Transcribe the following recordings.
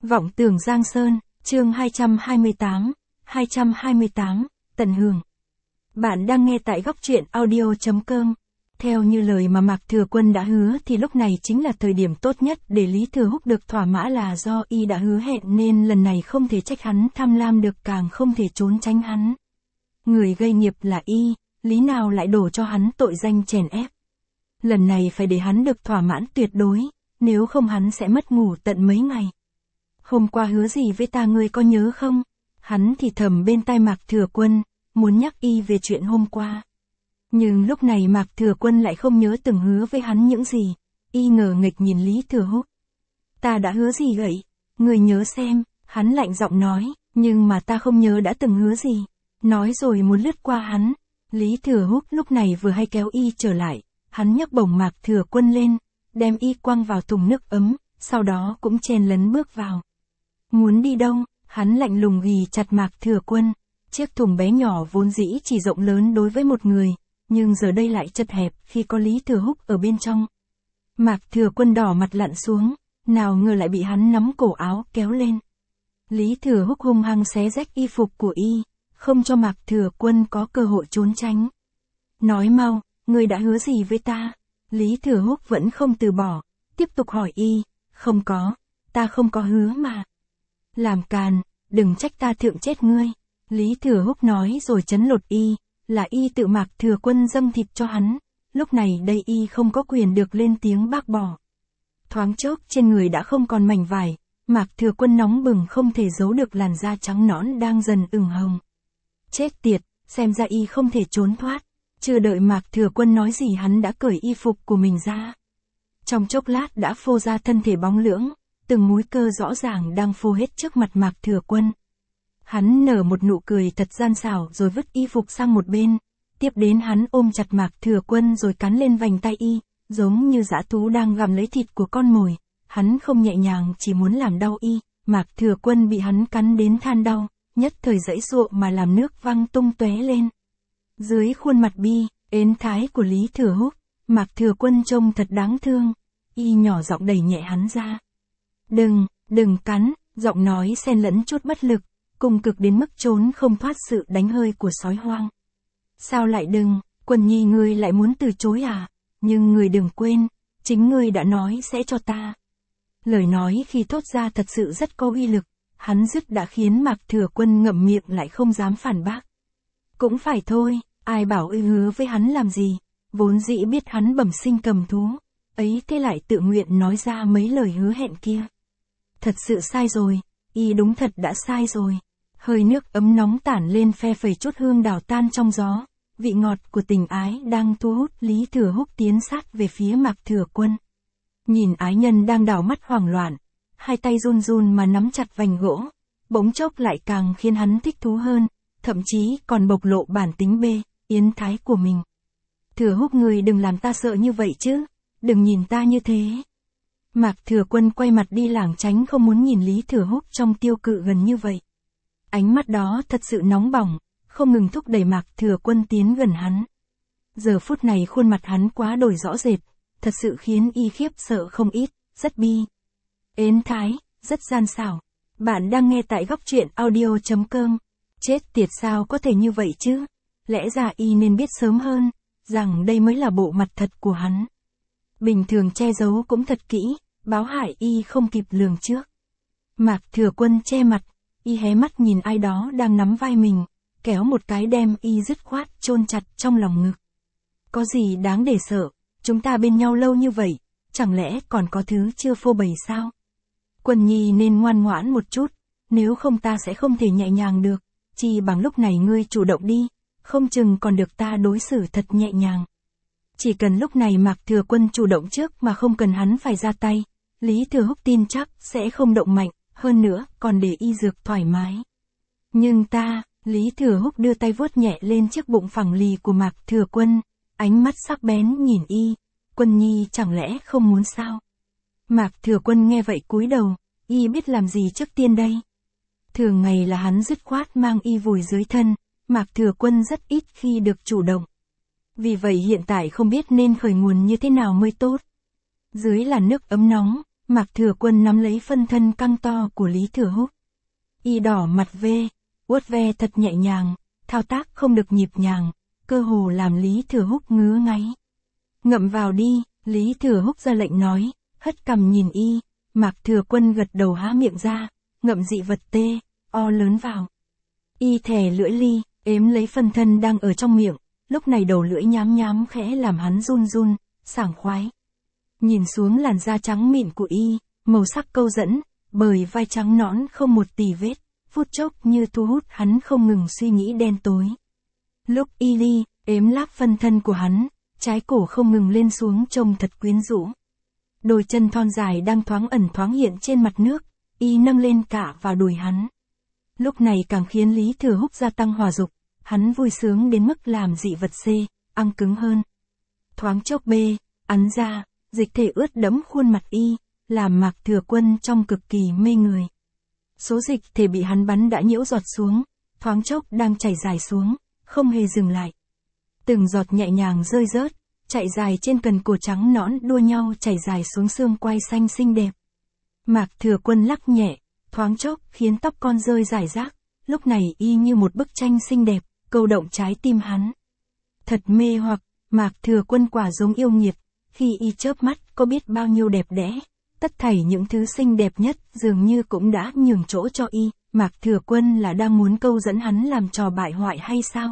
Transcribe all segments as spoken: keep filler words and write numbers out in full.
Vọng Tường Giang Sơn, chương hai trăm hai mươi tám, hai trăm hai mươi tám, Tần Hưởng. Bạn đang nghe tại góc truyện audio chấm com. Theo như lời mà Mạc Thừa Quân đã hứa thì lúc này chính là thời điểm tốt nhất để Lý Thừa Húc được thỏa mãn, là do y đã hứa hẹn nên lần này không thể trách hắn tham lam được, càng không thể trốn tránh hắn. Người gây nghiệp là y, lý nào lại đổ cho hắn tội danh chèn ép. Lần này phải để hắn được thỏa mãn tuyệt đối, nếu không hắn sẽ mất ngủ tận mấy ngày. Hôm qua hứa gì với ta ngươi có nhớ không? Hắn thì thầm bên tai Mạc Thừa Quân, muốn nhắc y về chuyện hôm qua. Nhưng lúc này Mạc Thừa Quân lại không nhớ từng hứa với hắn những gì. Y ngờ nghịch nhìn Lý Thừa Húc. Ta đã hứa gì vậy? Ngươi nhớ xem, hắn lạnh giọng nói, nhưng mà ta không nhớ đã từng hứa gì. Nói rồi muốn lướt qua hắn. Lý Thừa Húc lúc này vừa hay kéo y trở lại, hắn nhấc bổng Mạc Thừa Quân lên, đem y quăng vào thùng nước ấm, sau đó cũng chen lấn bước vào. Muốn đi đâu? Hắn lạnh lùng ghì chặt Mạc Thừa Quân. Chiếc thùng bé nhỏ vốn dĩ chỉ rộng lớn đối với một người, nhưng giờ đây lại chật hẹp khi có Lý Thừa Húc ở bên trong. Mạc Thừa Quân đỏ mặt lặn xuống, nào ngờ lại bị hắn nắm cổ áo kéo lên. Lý Thừa Húc hung hăng xé rách y phục của y, không cho Mạc Thừa Quân có cơ hội trốn tránh. Nói mau, ngươi đã hứa gì với ta? Lý Thừa Húc vẫn không từ bỏ, tiếp tục hỏi y. Không có, ta không có hứa mà. Làm càn, đừng trách ta thượng chết ngươi. Lý Thừa Húc nói rồi chấn lột y, là y tự Mạc Thừa Quân dâng thịt cho hắn, lúc này đây y không có quyền được lên tiếng bác bỏ. Thoáng chốc trên người đã không còn mảnh vải, Mạc Thừa Quân nóng bừng không thể giấu được làn da trắng nõn đang dần ửng hồng. Chết tiệt, xem ra y không thể trốn thoát. Chưa đợi Mạc Thừa Quân nói gì hắn đã cởi y phục của mình ra. Trong chốc lát đã phô ra thân thể bóng lưỡng, từng múi cơ rõ ràng đang phô hết trước mặt Mạc Thừa Quân. Hắn nở một nụ cười thật gian xảo rồi vứt y phục sang một bên, tiếp đến hắn ôm chặt Mạc Thừa Quân rồi cắn lên vành tay y, giống như dã thú đang gặm lấy thịt của con mồi. Hắn không nhẹ nhàng, chỉ muốn làm đau y. Mạc Thừa Quân bị hắn cắn đến than đau, nhất thời giãy giụa mà làm nước văng tung tóe lên. Dưới khuôn mặt bi, ến thái của Lý Thừa Húc, Mạc Thừa Quân trông thật đáng thương. Y nhỏ giọng đẩy nhẹ hắn ra. Đừng, đừng cắn, giọng nói xen lẫn chút bất lực, cùng cực đến mức trốn không thoát sự đánh hơi của sói hoang. Sao lại đừng, Quân Nhi ngươi lại muốn từ chối à? Nhưng ngươi đừng quên, chính ngươi đã nói sẽ cho ta. Lời nói khi thốt ra thật sự rất có uy lực, hắn dứt đã khiến Mạc Thừa Quân ngậm miệng lại không dám phản bác. Cũng phải thôi, ai bảo y hứa với hắn làm gì, vốn dĩ biết hắn bẩm sinh cầm thú, ấy thế lại tự nguyện nói ra mấy lời hứa hẹn kia. Thật sự sai rồi, y đúng thật đã sai rồi. Hơi nước ấm nóng tản lên phe phẩy chút hương đào tan trong gió, vị ngọt của tình ái đang thu hút Lý Thừa Húc tiến sát về phía Mạc Thừa Quân. Nhìn ái nhân đang đảo mắt hoảng loạn, hai tay run run mà nắm chặt vành gỗ, bỗng chốc lại càng khiến hắn thích thú hơn, thậm chí còn bộc lộ bản tính bê, yến thái của mình. Thừa Húc ngươi đừng làm ta sợ như vậy chứ, đừng nhìn ta như thế. Mạc Thừa Quân quay mặt đi lảng tránh, không muốn nhìn Lý Thừa Húc trong tiêu cự gần như vậy. Ánh mắt đó thật sự nóng bỏng, không ngừng thúc đẩy Mạc Thừa Quân tiến gần hắn. Giờ phút này khuôn mặt hắn quá đổi rõ rệt, thật sự khiến y khiếp sợ không ít, rất bi, ến thái, rất gian xảo. Bạn đang nghe tại góc truyện audio chấm com. Chết tiệt, sao có thể như vậy chứ? Lẽ ra y nên biết sớm hơn, rằng đây mới là bộ mặt thật của hắn. Bình thường che giấu cũng thật kỹ, báo hại y không kịp lường trước. Mạc Thừa Quân che mặt, y hé mắt nhìn ai đó đang nắm vai mình, kéo một cái đem y dứt khoát chôn chặt trong lòng ngực. Có gì đáng để sợ, chúng ta bên nhau lâu như vậy, chẳng lẽ còn có thứ chưa phô bày sao? Quân Nhi nên ngoan ngoãn một chút, nếu không ta sẽ không thể nhẹ nhàng được, chỉ bằng lúc này ngươi chủ động đi, không chừng còn được ta đối xử thật nhẹ nhàng. Chỉ cần lúc này Mạc Thừa Quân chủ động trước mà không cần hắn phải ra tay, Lý Thừa Húc tin chắc sẽ không động mạnh, hơn nữa còn để y dược thoải mái. Nhưng ta, Lý Thừa Húc đưa tay vuốt nhẹ lên chiếc bụng phẳng lì của Mạc Thừa Quân, ánh mắt sắc bén nhìn y. Quân Nhi chẳng lẽ không muốn sao? Mạc Thừa Quân nghe vậy cúi đầu, y biết làm gì trước tiên đây? Thường ngày là hắn dứt khoát mang y vùi dưới thân, Mạc Thừa Quân rất ít khi được chủ động. Vì vậy hiện tại không biết nên khởi nguồn như thế nào mới tốt. Dưới làn nước ấm nóng, Mạc Thừa Quân nắm lấy phân thân căng to của Lý Thừa Húc. Y đỏ mặt vê, uất ve thật nhẹ nhàng, thao tác không được nhịp nhàng, cơ hồ làm Lý Thừa Húc ngứa ngáy. Ngậm vào đi, Lý Thừa Húc ra lệnh nói, hất cằm nhìn y, Mạc Thừa Quân gật đầu há miệng ra, ngậm dị vật tê, o lớn vào. Y thè lưỡi ly, ếm lấy phân thân đang ở trong miệng, lúc này đầu lưỡi nhám nhám khẽ làm hắn run run, sảng khoái. Nhìn xuống làn da trắng mịn của y, màu sắc câu dẫn, bởi vai trắng nõn không một tì vết, phút chốc như thu hút hắn không ngừng suy nghĩ đen tối. Lúc y ly, ếm láp phân thân của hắn, trái cổ không ngừng lên xuống trông thật quyến rũ. Đôi chân thon dài đang thoáng ẩn thoáng hiện trên mặt nước, y nâng lên cả vào đùi hắn. Lúc này càng khiến Lý Thừa Húc gia tăng hỏa dục, hắn vui sướng đến mức làm dị vật C, ăn cứng hơn. Thoáng chốc B, ắn ra, dịch thể ướt đẫm khuôn mặt y, làm Mạc Thừa Quân trong cực kỳ mê người. Số dịch thể bị hắn bắn đã nhiễu giọt xuống, thoáng chốc đang chảy dài xuống, không hề dừng lại. Từng giọt nhẹ nhàng rơi rớt, chạy dài trên cần cổ trắng nõn đua nhau chảy dài xuống xương quai xanh xinh đẹp. Mạc Thừa Quân lắc nhẹ, thoáng chốc khiến tóc con rơi rải rác, lúc này y như một bức tranh xinh đẹp, câu động trái tim hắn. Thật mê hoặc, Mạc Thừa Quân quả giống yêu nghiệt, khi y chớp mắt có biết bao nhiêu đẹp đẽ, tất thảy những thứ xinh đẹp nhất dường như cũng đã nhường chỗ cho y. Mạc Thừa Quân là đang muốn câu dẫn hắn làm trò bại hoại hay sao?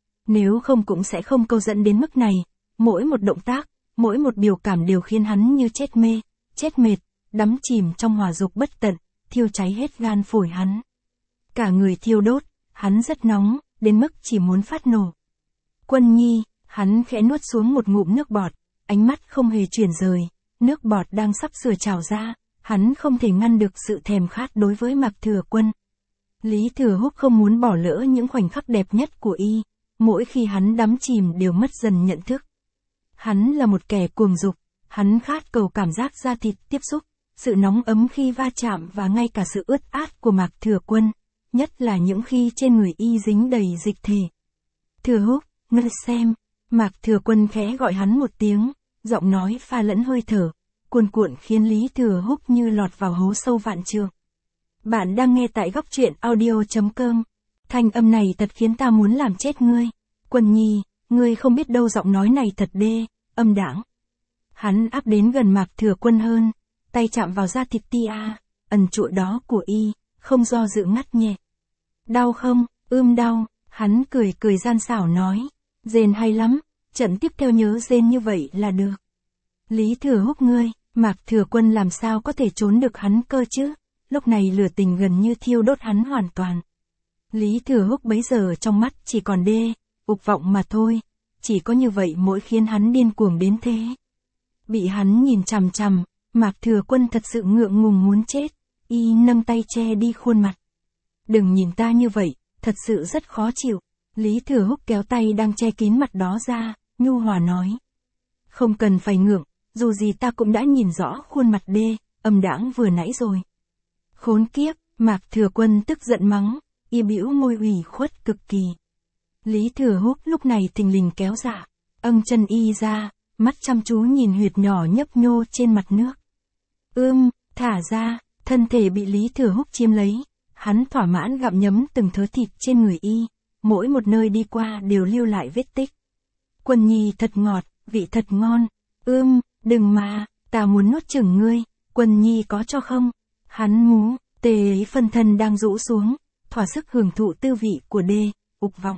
Nếu không cũng sẽ không câu dẫn đến mức này, mỗi một động tác, mỗi một biểu cảm đều khiến hắn như chết mê, chết mệt, đắm chìm trong hỏa dục bất tận, thiêu cháy hết gan phổi hắn. Cả người thiêu đốt, hắn rất nóng, đến mức chỉ muốn phát nổ. Quân Nhi, hắn khẽ nuốt xuống một ngụm nước bọt, ánh mắt không hề chuyển rời, nước bọt đang sắp sửa trào ra, hắn không thể ngăn được sự thèm khát đối với Mạc Thừa Quân. Lý Thừa Húc không muốn bỏ lỡ những khoảnh khắc đẹp nhất của y, mỗi khi hắn đắm chìm đều mất dần nhận thức. Hắn là một kẻ cuồng dục, hắn khát cầu cảm giác da thịt tiếp xúc, sự nóng ấm khi va chạm và ngay cả sự ướt át của Mạc Thừa Quân, nhất là những khi trên người y dính đầy dịch thể. Thừa Húc, ngươi xem, Mạc Thừa Quân khẽ gọi hắn một tiếng, giọng nói pha lẫn hơi thở, cuồn cuộn khiến Lý Thừa Húc như lọt vào hố sâu vạn trượng. Bạn đang nghe tại góc truyện audio chấm com. Thanh âm này thật khiến ta muốn làm chết ngươi. Quân Nhi, ngươi không biết đâu giọng nói này thật đê, âm đãng. Hắn áp đến gần Mạc Thừa Quân hơn, tay chạm vào da thịt tia, ẩn trụi đó của y, không do dự ngắt nhẹ. Đau không, ưm đau, hắn cười cười gian xảo nói, rên hay lắm, trận tiếp theo nhớ rên như vậy là được. Lý Thừa Húc ngươi, Mạc Thừa Quân làm sao có thể trốn được hắn cơ chứ, lúc này lửa tình gần như thiêu đốt hắn hoàn toàn. Lý Thừa Húc bấy giờ trong mắt chỉ còn đê, ục vọng mà thôi, chỉ có như vậy mỗi khiến hắn điên cuồng đến thế. Bị hắn nhìn chằm chằm, Mạc Thừa Quân thật sự ngượng ngùng muốn chết, y nâng tay che đi khuôn mặt. Đừng nhìn ta như vậy, thật sự rất khó chịu. Lý Thừa Húc kéo tay đang che kín mặt đó ra, nhu hòa nói. Không cần phải ngượng, dù gì ta cũng đã nhìn rõ khuôn mặt đê, âm đãng vừa nãy rồi. Khốn kiếp, Mạc Thừa Quân tức giận mắng, y bĩu môi ủy khuất cực kỳ. Lý Thừa Húc lúc này thình lình kéo dạ, âng chân y ra, mắt chăm chú nhìn huyệt nhỏ nhấp nhô trên mặt nước. Ưm, thả ra, thân thể bị Lý Thừa Húc chiếm lấy, hắn thỏa mãn gặm nhấm từng thớ thịt trên người y, mỗi một nơi đi qua đều lưu lại vết tích. Quân Nhi thật ngọt, vị thật ngon, ưm, đừng mà, ta muốn nuốt chửng ngươi, Quân Nhi có cho không? Hắn ngú, tê ấy phân thân đang rũ xuống, thỏa sức hưởng thụ tư vị của đê, ục vọng.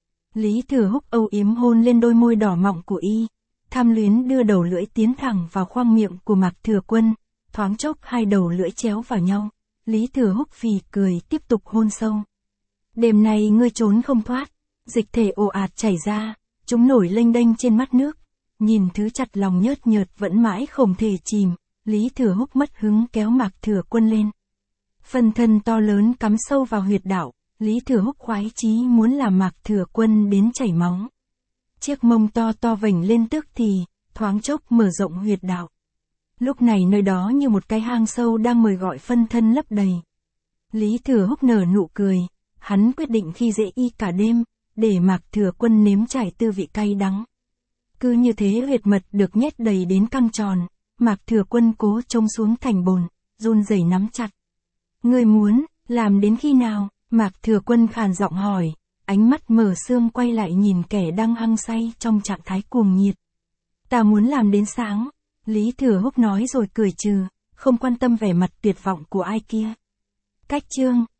Lý Thừa Húc âu yếm hôn lên đôi môi đỏ mọng của y, tham luyến đưa đầu lưỡi tiến thẳng vào khoang miệng của Mạc Thừa Quân, thoáng chốc hai đầu lưỡi chéo vào nhau, Lý Thừa Húc phì cười tiếp tục hôn sâu. Đêm nay ngươi trốn không thoát, dịch thể ồ ạt chảy ra, chúng nổi lênh đênh trên mắt nước, nhìn thứ chặt lòng nhớt nhợt vẫn mãi không thể chìm, Lý Thừa Húc mất hứng kéo Mạc Thừa Quân lên. Phân thân to lớn cắm sâu vào huyệt đạo, Lý Thừa Húc khoái chí muốn làm Mạc Thừa Quân đến chảy máu. Chiếc mông to to vểnh lên tức thì, thoáng chốc mở rộng huyệt đạo. Lúc này nơi đó như một cái hang sâu đang mời gọi phân thân lấp đầy. Lý Thừa Húc nở nụ cười, hắn quyết định khi dễ y cả đêm, để Mạc Thừa Quân nếm trải tư vị cay đắng. Cứ như thế huyệt mật được nhét đầy đến căng tròn, Mạc Thừa Quân cố trông xuống thành bồn, run rẩy nắm chặt. Ngươi muốn, làm đến khi nào? Mạc Thừa Quân khàn giọng hỏi, ánh mắt mở sương quay lại nhìn kẻ đang hăng say trong trạng thái cuồng nhiệt. Ta muốn làm đến sáng. Lý Thừa Húc nói rồi cười trừ, không quan tâm vẻ mặt tuyệt vọng của ai kia. Cách chương